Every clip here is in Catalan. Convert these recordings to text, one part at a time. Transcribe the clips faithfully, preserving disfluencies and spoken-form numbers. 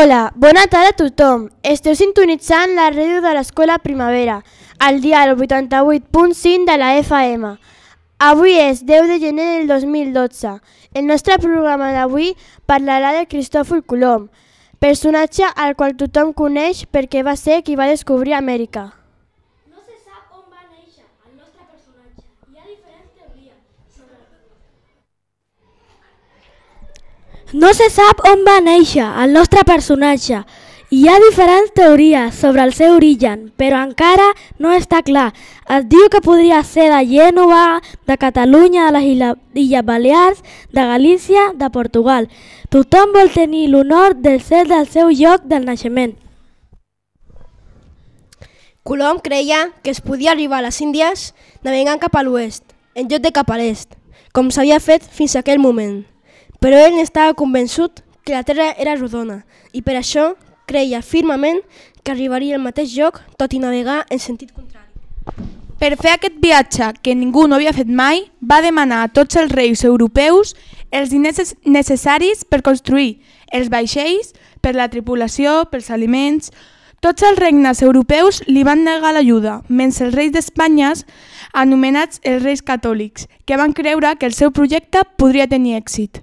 Hola, bona tarda a tothom. Esteu sintonitzant la ràdio de l'Escola Primavera, al dial vuitanta-vuit punt cinc de la F M. Avui és deu de gener del dos mil dotze. El nostre programa d'avui parlarà de Cristòfor Colom, personatge al qual tothom coneix perquè va ser qui va descobrir Amèrica. No se sap on va néixer el nostre personatge. Hi ha diferents teories sobre... No se sap on va néixer el nostre personatge. Hi ha diferents teories sobre el seu origen, però encara no està clar. Es diu que podria ser de Gènova, de Catalunya, de les Illes Balears, de Galícia, de Portugal. Tothom vol tenir l'honor de ser del seu lloc del naixement. Colom creia que es podia arribar a les Índies navegant cap a l'oest, en lloc de cap a l'est, com s'havia fet fins a aquell moment. Però ell n'estava convençut que la Terra era rodona i per això creia firmament que arribaria al mateix lloc, tot i navegar en sentit contrari. Per fer aquest viatge que ningú no havia fet mai, va demanar a tots els reis europeus els diners necessaris per construir els vaixells, per la tripulació, pels aliments. Tots els regnes europeus li van negar l'ajuda, menys els reis d'Espanya, anomenats els reis catòlics, que van creure que el seu projecte podria tenir èxit.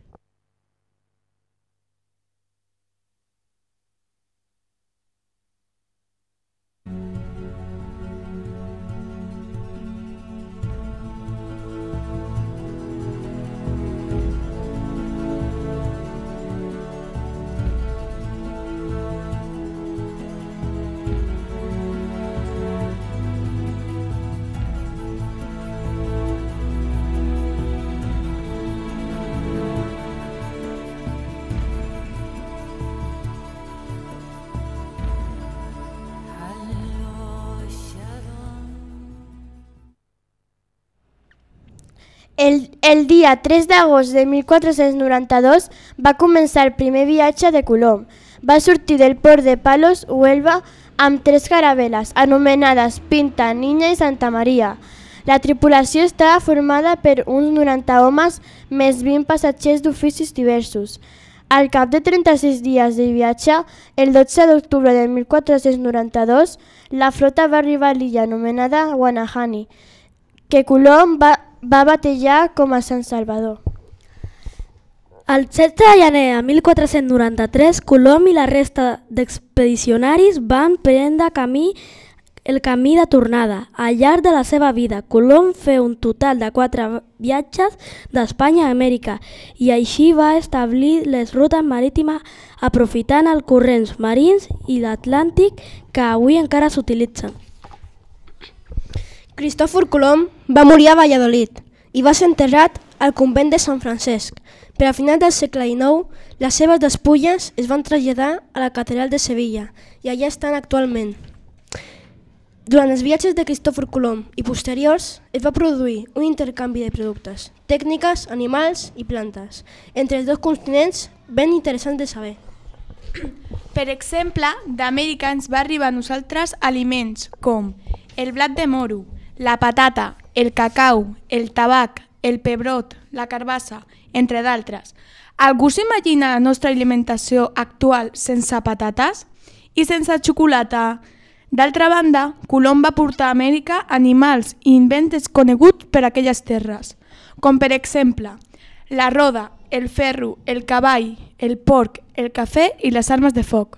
El, el dia tres d'agost de mil quatre-cents noranta-dos va començar el primer viatge de Colom. Va sortir del port de Palos, Huelva, amb tres caravel·les, anomenades Pinta, Niña i Santa Maria. La tripulació estava formada per uns noranta homes més vint passatgers d'oficis diversos. Al cap de trenta-sis dies de viatge, el dotze d'octubre de mil quatre-cents noranta-dos, la flota va arribar a l'illa anomenada Guanahani, que Colom va va batejar com a Sant Salvador. El setze de gener de mil quatre-cents noranta-tres, Colom i la resta d'expedicionaris van prendre camí el camí de tornada. Al llarg de la seva vida, Colom feu un total de quatre viatges d'Espanya a Amèrica i així va establir les rutes marítimes aprofitant els corrents marins i l'Atlàntic que avui encara s'utilitzen. Cristòfor Colom va morir a Valladolid i va ser enterrat al convent de Sant Francesc, però a final del segle dinou les seves despulles es van traslladar a la catedral de Sevilla i allà estan actualment. Durant els viatges de Cristòfor Colom i posteriors es va produir un intercanvi de productes, tècniques, animals i plantes entre els dos continents ben interessant de saber. Per exemple, d'Amèrica ens va arribar a nosaltres aliments com el blat de moro, la patata, el cacau, el tabac, el pebrot, la carbassa, entre d'altres. Algú s'imagina la nostra alimentació actual sense patates i sense xocolata? D'altra banda, Colom va portar a Amèrica animals i invents desconeguts per aquelles terres, com per exemple la roda, el ferro, el cavall, el porc, el cafè i les armes de foc.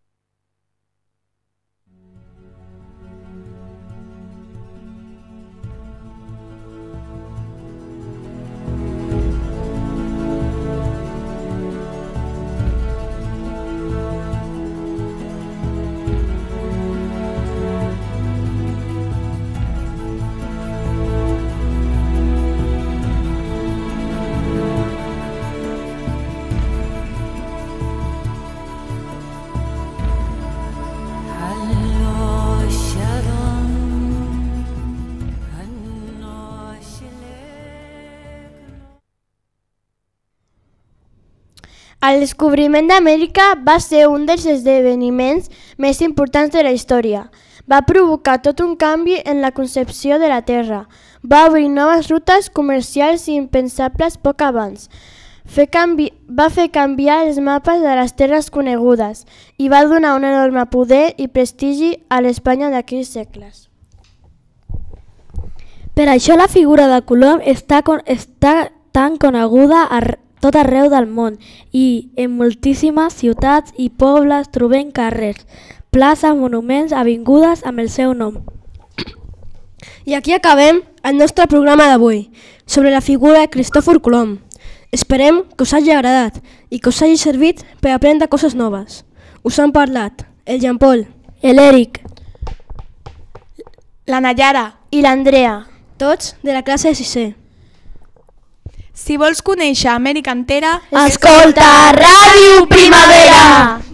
El descobriment d'Amèrica va ser un dels esdeveniments més importants de la història. Va provocar tot un canvi en la concepció de la Terra. Va obrir noves rutes comercials impensables poc abans. Fer canvi... va fer canviar els mapes de les terres conegudes i va donar un enorme poder i prestigi a l'Espanya d'aquells segles. Per això la figura de Colom està, con... està tan coneguda a tot arreu del món i en moltíssimes ciutats i pobles trobem carrers, places, monuments, avingudes amb el seu nom. I aquí acabem el nostre programa d'avui sobre la figura de Cristòfor Colom. Esperem que us hagi agradat i que us hagi servit per aprendre coses noves. Us han parlat el Jean Paul, L'Eric, La Nayara. I l'Andrea. tots de la classe de sisè. Si vols conèixer Amèrica entera, Escolta Ràdio Primavera!